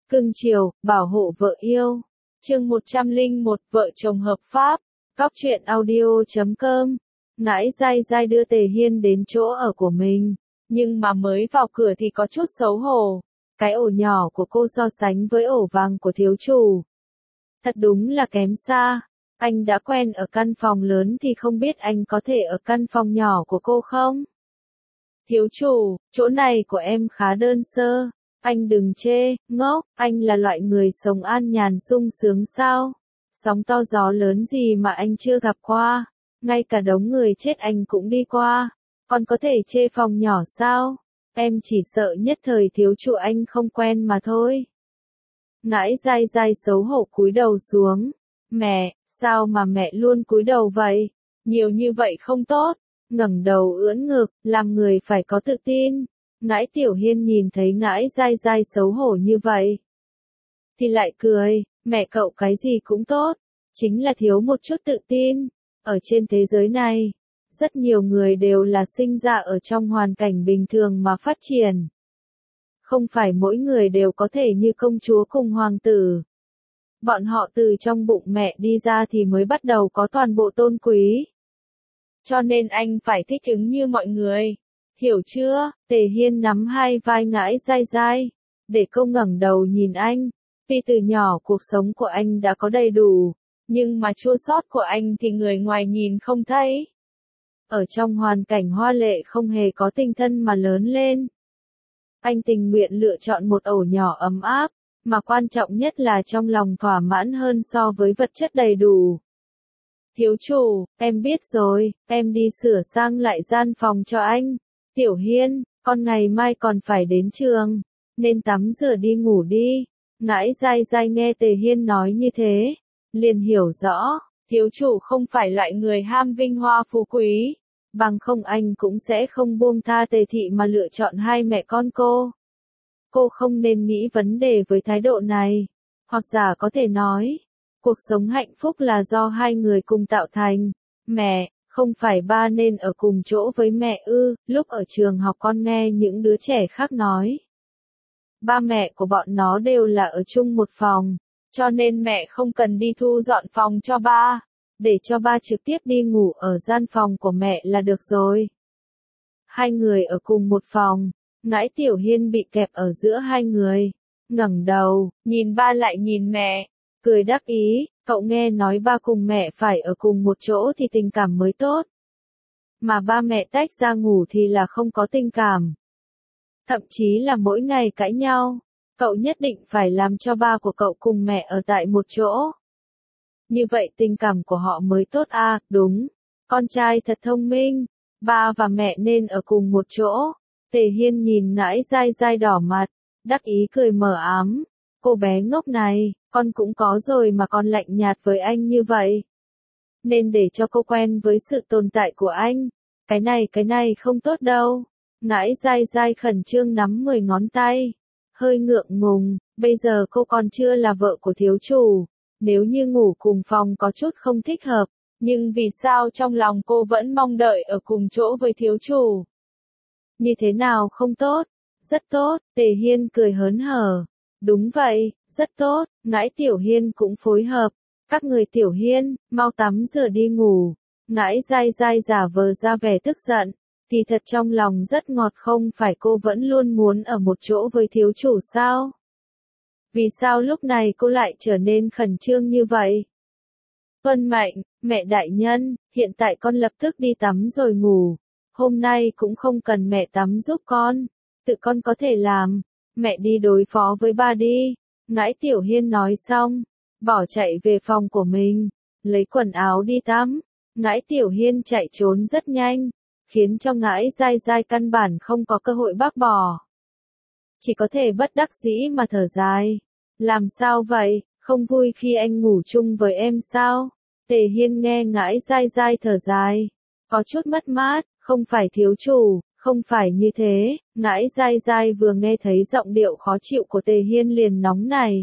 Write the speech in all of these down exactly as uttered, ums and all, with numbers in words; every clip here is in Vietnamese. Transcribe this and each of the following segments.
Cưng chiều, bảo hộ vợ yêu. Chương một trăm lẻ một, vợ chồng hợp pháp. Góc truyện audio chấm com. Nãi dai dai đưa Tề Hiên đến chỗ ở của mình, nhưng mà mới vào cửa thì có chút xấu hổ. Cái ổ nhỏ của cô so sánh với ổ vàng của thiếu chủ, thật đúng là kém xa. Anh đã quen ở căn phòng lớn thì không biết anh có thể ở căn phòng nhỏ của cô không? Thiếu chủ, chỗ này của em khá đơn sơ. Anh đừng chê, ngốc, anh là loại người sống an nhàn sung sướng sao? Sóng to gió lớn gì mà anh chưa gặp qua? Ngay cả đống người chết anh cũng đi qua. Còn có thể chê phòng nhỏ sao? Em chỉ sợ nhất thời thiếu chủ anh không quen mà thôi. Nãi dai dai xấu hổ cúi đầu xuống. Mẹ, sao mà mẹ luôn cúi đầu vậy? Nhiều như vậy không tốt. Ngẩng đầu ưỡn ngực, làm người phải có tự tin. Nãi Tiểu Hiên nhìn thấy nãi dai dai xấu hổ như vậy, thì lại cười, mẹ cậu cái gì cũng tốt, chính là thiếu một chút tự tin. Ở trên thế giới này, rất nhiều người đều là sinh ra ở trong hoàn cảnh bình thường mà phát triển. Không phải mỗi người đều có thể như công chúa cùng hoàng tử. Bọn họ từ trong bụng mẹ đi ra thì mới bắt đầu có toàn bộ tôn quý. Cho nên anh phải thích ứng như mọi người. Hiểu chưa? Tề Hiên nắm hai vai nãi dai dai, để cô ngẩng đầu nhìn anh. Vì từ nhỏ cuộc sống của anh đã có đầy đủ, nhưng mà chua xót của anh thì người ngoài nhìn không thấy. Ở trong hoàn cảnh hoa lệ không hề có tình thân mà lớn lên. Anh tình nguyện lựa chọn một ổ nhỏ ấm áp, mà quan trọng nhất là trong lòng thỏa mãn hơn so với vật chất đầy đủ. Thiếu chủ, em biết rồi, em đi sửa sang lại gian phòng cho anh. Tiểu Hiên, con ngày mai còn phải đến trường, nên tắm rửa đi ngủ đi. Nãi dai dai nghe Tề Hiên nói như thế, liền hiểu rõ, thiếu chủ không phải loại người ham vinh hoa phú quý, bằng không anh cũng sẽ không buông tha Tề thị mà lựa chọn hai mẹ con cô. Cô không nên nghĩ vấn đề với thái độ này, hoặc giả có thể nói, cuộc sống hạnh phúc là do hai người cùng tạo thành. Mẹ, không phải ba nên ở cùng chỗ với mẹ ư? Lúc ở trường học con nghe những đứa trẻ khác nói, ba mẹ của bọn nó đều là ở chung một phòng, cho nên mẹ không cần đi thu dọn phòng cho ba, để cho ba trực tiếp đi ngủ ở gian phòng của mẹ là được rồi. Hai người ở cùng một phòng, nãi Tiểu Hiên bị kẹp ở giữa hai người, ngẩng đầu, nhìn ba lại nhìn mẹ, cười đắc ý. Cậu nghe nói ba cùng mẹ phải ở cùng một chỗ thì tình cảm mới tốt. Mà ba mẹ tách ra ngủ thì là không có tình cảm. Thậm chí là mỗi ngày cãi nhau. Cậu nhất định phải làm cho ba của cậu cùng mẹ ở tại một chỗ. Như vậy tình cảm của họ mới tốt à, đúng. Con trai thật thông minh. Ba và mẹ nên ở cùng một chỗ. Tề Hiên nhìn nãi dai dai đỏ mặt, đắc ý cười mờ ám. Cô bé ngốc này, con cũng có rồi mà con lạnh nhạt với anh như vậy. Nên để cho cô quen với sự tồn tại của anh. Cái này cái này không tốt đâu. Nãi dai dai khẩn trương nắm mười ngón tay. Hơi ngượng ngùng, bây giờ cô còn chưa là vợ của thiếu chủ. Nếu như ngủ cùng phòng có chút không thích hợp, nhưng vì sao trong lòng cô vẫn mong đợi ở cùng chỗ với thiếu chủ? Như thế nào không tốt? Rất tốt, Tề Hiên cười hớn hở. Đúng vậy, rất tốt, nãi Tiểu Hiên cũng phối hợp. Các người Tiểu Hiên, mau tắm rửa đi ngủ. Nãi dai dai giả vờ ra vẻ tức giận, thì thật trong lòng rất ngọt, không phải cô vẫn luôn muốn ở một chỗ với thiếu chủ sao? Vì sao lúc này cô lại trở nên khẩn trương như vậy? Tuân mệnh, mẹ đại nhân, hiện tại con lập tức đi tắm rồi ngủ. Hôm nay cũng không cần mẹ tắm giúp con, tự con có thể làm. Mẹ đi đối phó với ba đi. Nãi Tiểu Hiên nói xong, bỏ chạy về phòng của mình, lấy quần áo đi tắm. Nãi Tiểu Hiên chạy trốn rất nhanh, khiến cho nãi dai dai căn bản không có cơ hội bác bỏ. Chỉ có thể bất đắc dĩ mà thở dài. Làm sao vậy, không vui khi anh ngủ chung với em sao? Tề Hiên nghe nãi dai dai thở dài, có chút mất mát, không phải thiếu chủ. Không phải như thế, nãi dai dai vừa nghe thấy giọng điệu khó chịu của Tề Hiên liền nóng này.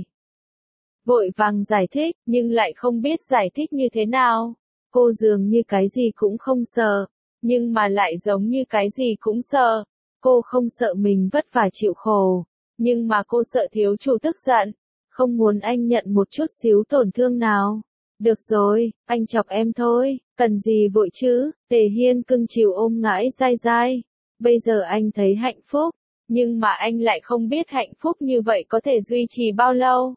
Vội vàng giải thích, nhưng lại không biết giải thích như thế nào. Cô dường như cái gì cũng không sợ, nhưng mà lại giống như cái gì cũng sợ. Cô không sợ mình vất vả chịu khổ, Nhưng mà cô sợ thiếu chủ tức giận, không muốn anh nhận một chút xíu tổn thương nào. Được rồi, anh chọc em thôi, cần gì vội chứ, Tề Hiên cưng chiều ôm ngãi dai dai. Bây giờ anh thấy hạnh phúc, nhưng mà anh lại không biết hạnh phúc như vậy có thể duy trì bao lâu.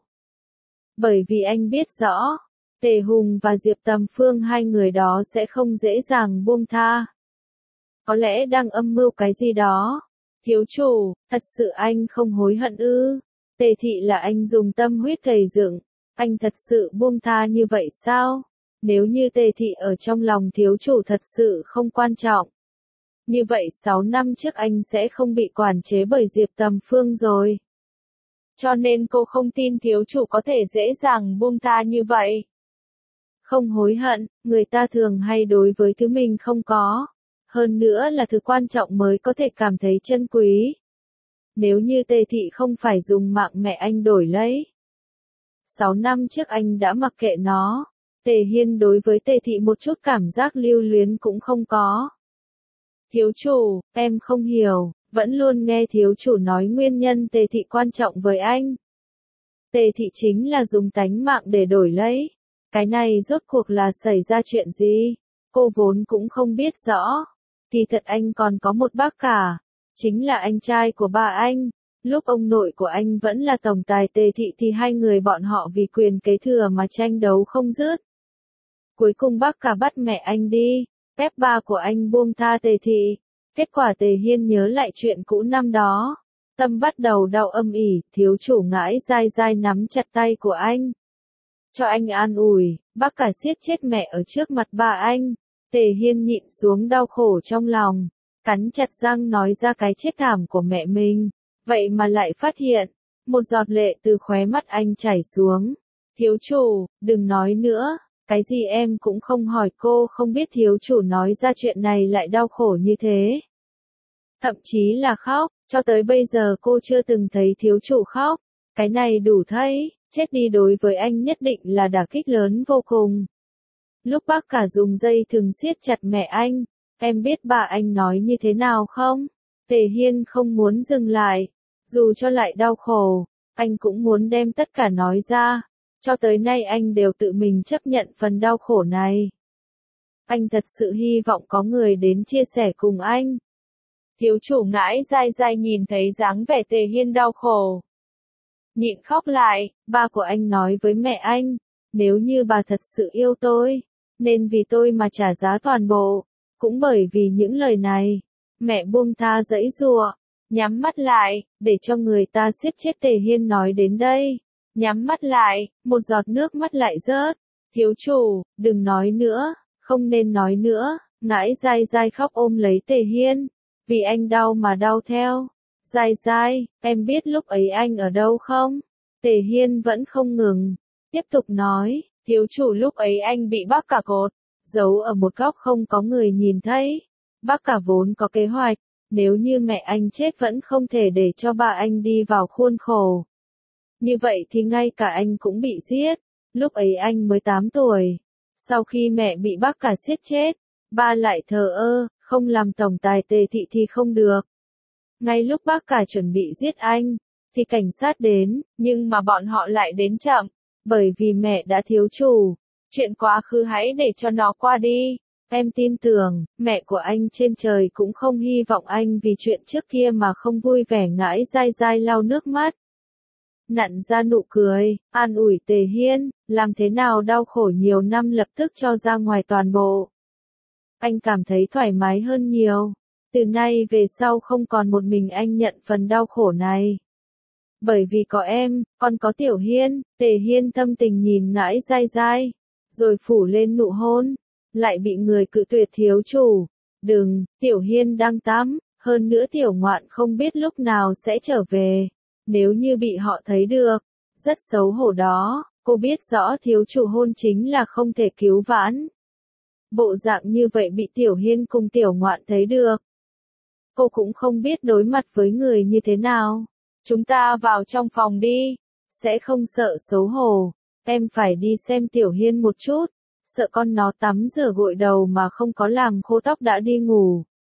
Bởi vì anh biết rõ, Tề Hùng và Diệp Tầm Phương hai người đó sẽ không dễ dàng buông tha. Có lẽ đang âm mưu cái gì đó. Thiếu chủ, thật sự anh không hối hận ư? Tề thị là anh dùng tâm huyết gầy dựng, anh thật sự buông tha như vậy sao? Nếu như Tề thị ở trong lòng thiếu chủ thật sự không quan trọng, như vậy sáu năm trước anh sẽ không bị quản chế bởi Diệp Tầm Phương rồi. Cho nên cô không tin thiếu chủ có thể dễ dàng buông tha như vậy. Không hối hận, người ta thường hay đối với thứ mình không có. Hơn nữa là thứ quan trọng mới có thể cảm thấy chân quý. Nếu như Tề thị không phải dùng mạng mẹ anh đổi lấy. Sáu năm trước anh đã mặc kệ nó. Tề Hiên đối với Tề thị một chút cảm giác lưu luyến cũng không có. Thiếu chủ, em không hiểu, vẫn luôn nghe thiếu chủ nói nguyên nhân Tề thị quan trọng với anh. Tề thị chính là dùng tánh mạng để đổi lấy. Cái này rốt cuộc là xảy ra chuyện gì? Cô vốn cũng không biết rõ. Kỳ thật anh còn có một bác cả, chính là anh trai của bà anh. Lúc ông nội của anh vẫn là tổng tài Tề thị thì hai người bọn họ vì quyền kế thừa mà tranh đấu không dứt. Cuối cùng bác cả bắt mẹ anh đi, ép ba của anh buông tha Tề thị. Kết quả Tề Hiên nhớ lại chuyện cũ năm đó. Tâm bắt đầu đau âm ỉ, thiếu chủ ngãi dai dai nắm chặt tay của anh. Cho anh an ủi, bác cả siết chết mẹ ở trước mặt ba anh. Tề Hiên nhịn xuống đau khổ trong lòng, cắn chặt răng nói ra cái chết thảm của mẹ mình. Vậy mà lại phát hiện, một giọt lệ từ khóe mắt anh chảy xuống. Thiếu chủ, đừng nói nữa, cái gì em cũng không hỏi cô không biết thiếu chủ nói ra chuyện này lại đau khổ như thế. Thậm chí là khóc, cho tới bây giờ cô chưa từng thấy thiếu chủ khóc. Cái này đủ thấy, chết đi đối với anh nhất định là đả kích lớn vô cùng. Lúc bác cả dùng dây thừng siết chặt mẹ anh, em biết bà anh nói như thế nào không? Tề Hiên không muốn dừng lại, dù cho lại đau khổ, anh cũng muốn đem tất cả nói ra. Cho tới nay anh đều tự mình chấp nhận phần đau khổ này. Anh thật sự hy vọng có người đến chia sẻ cùng anh. Thiếu chủ ngãi dai dai nhìn thấy dáng vẻ Tề Hiên đau khổ. Nhịn khóc lại, ba của anh nói với mẹ anh, nếu như bà thật sự yêu tôi, nên vì tôi mà trả giá toàn bộ. Cũng bởi vì những lời này, mẹ buông tha giãy giụa, nhắm mắt lại, để cho người ta siết chết Tề Hiên nói đến đây. Nhắm mắt lại, một giọt nước mắt lại rớt. Thiếu chủ, đừng nói nữa, không nên nói nữa. Ngãi dai dai khóc ôm lấy Tề Hiên, vì anh đau mà đau theo. Dai dai, em biết lúc ấy anh ở đâu không? Tề Hiên vẫn không ngừng, tiếp tục nói, thiếu chủ lúc ấy anh bị bác cả cột, giấu ở một góc không có người nhìn thấy. Bác cả vốn có kế hoạch, nếu như mẹ anh chết vẫn không thể để cho ba anh đi vào khuôn khổ. Như vậy thì ngay cả anh cũng bị giết. Lúc ấy anh mới tám tuổi. Sau khi mẹ bị bác cả giết chết, ba lại thờ ơ, không làm tổng tài Tề thị thì không được. Ngay lúc bác cả chuẩn bị giết anh, thì cảnh sát đến, nhưng mà bọn họ lại đến chậm, bởi vì mẹ đã thiếu chủ. Chuyện quá khứ hãy để cho nó qua đi. Em tin tưởng, mẹ của anh trên trời cũng không hy vọng anh vì chuyện trước kia mà không vui vẻ. Ngãi dai dai lau nước mắt, nặn ra nụ cười, an ủi Tề Hiên, làm thế nào đau khổ nhiều năm lập tức cho ra ngoài toàn bộ. Anh cảm thấy thoải mái hơn nhiều. Từ nay về sau không còn một mình anh nhận phần đau khổ này. Bởi vì có em, còn có Tiểu Hiên. Tề Hiên thâm tình nhìn ngãi dai dai, rồi phủ lên nụ hôn, lại bị người cự tuyệt. Thiếu chủ, đừng, Tiểu Hiên đang tắm, hơn nữa Tiểu Ngoạn không biết lúc nào sẽ trở về. Nếu như bị họ thấy được, rất xấu hổ đó. Cô biết rõ thiếu chủ hôn chính là không thể cứu vãn. Bộ dạng như vậy bị Tiểu Hiên cùng Tiểu Ngoạn thấy được, cô cũng không biết đối mặt với người như thế nào. Chúng ta vào trong phòng đi, sẽ không sợ xấu hổ. Em phải đi xem Tiểu Hiên một chút, sợ con nó tắm rửa gội đầu mà không có làm khô tóc đã đi ngủ.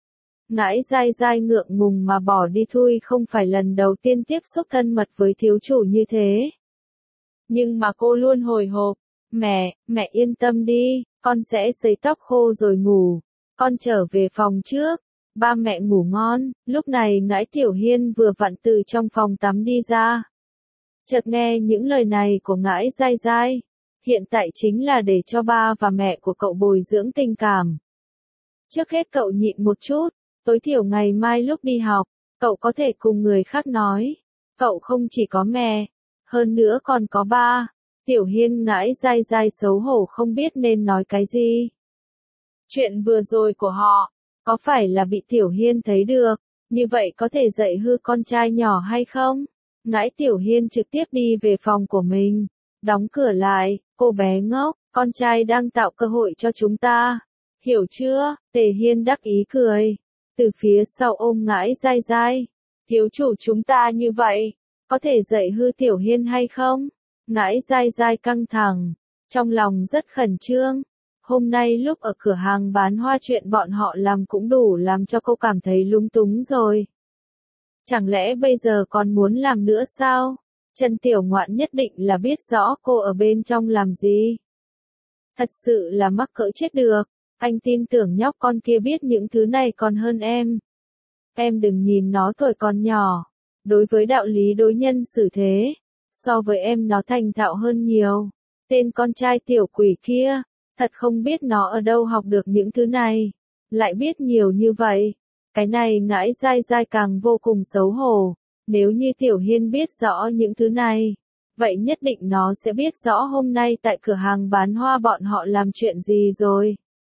Ngãi dai dai ngượng ngùng mà bỏ đi thui không phải lần đầu tiên tiếp xúc thân mật với thiếu chủ như thế. Nhưng mà cô luôn hồi hộp. Mẹ, mẹ yên tâm đi, con sẽ sấy tóc khô rồi ngủ. Con trở về phòng trước. Ba mẹ ngủ ngon. Lúc này Ngãi Tiểu Hiên vừa vặn từ trong phòng tắm đi ra. Chợt nghe những lời này của Ngãi dai dai. Hiện tại chính là để cho ba và mẹ của cậu bồi dưỡng tình cảm. Trước hết cậu nhịn một chút. Tối thiểu ngày mai lúc đi học, cậu có thể cùng người khác nói. Cậu không chỉ có mẹ, hơn nữa còn có ba. Tiểu Hiên Ngãi dai dai xấu hổ không biết nên nói cái gì. Chuyện vừa rồi của họ, có phải là bị Tiểu Hiên thấy được, như vậy có thể dạy hư con trai nhỏ hay không? Ngãi Tiểu Hiên trực tiếp đi về phòng của mình, đóng cửa lại, cô bé ngốc, con trai đang tạo cơ hội cho chúng ta. Hiểu chưa? Tề Hiên đắc ý cười. Từ phía sau ôm Ngãi dai dai. Thiếu chủ chúng ta như vậy, có thể dạy hư Tiểu Hiên hay không? Ngãi dai dai căng thẳng, trong lòng rất khẩn trương. Hôm nay lúc ở cửa hàng bán hoa chuyện bọn họ làm cũng đủ làm cho cô cảm thấy lung túng rồi. Chẳng lẽ bây giờ còn muốn làm nữa sao? Trần Tiểu Ngoạn nhất định là biết rõ cô ở bên trong làm gì. Thật sự là mắc cỡ chết được. Anh tin tưởng nhóc con kia biết những thứ này còn hơn em. Em đừng nhìn nó tuổi còn nhỏ. Đối với đạo lý đối nhân xử thế, so với em nó thành thạo hơn nhiều. Tên con trai tiểu quỷ kia, thật không biết nó ở đâu học được những thứ này. Lại biết nhiều như vậy. Cái này Ngãi dai dai càng vô cùng xấu hổ. Nếu như Tiểu Hiên biết rõ những thứ này, vậy nhất định nó sẽ biết rõ hôm nay tại cửa hàng bán hoa bọn họ làm chuyện gì rồi.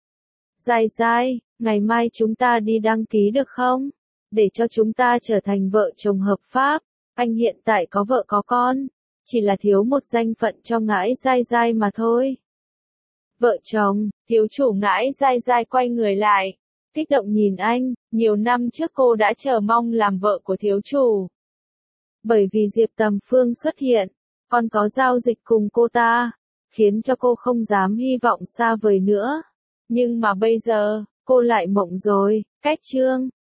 Dai dai, ngày mai chúng ta đi đăng ký được không? Để cho chúng ta trở thành vợ chồng hợp pháp. Anh hiện tại có vợ có con, chỉ là thiếu một danh phận cho Ngãi dai dai mà thôi. Vợ chồng, thiếu chủ Ngãi dai dai quay người lại, kích động nhìn anh, nhiều năm trước cô đã chờ mong làm vợ của thiếu chủ. Bởi vì Diệp Tầm Phương xuất hiện, còn có giao dịch cùng cô ta, khiến cho cô không dám hy vọng xa vời nữa. Nhưng mà bây giờ, cô lại mộng rồi, cách chương.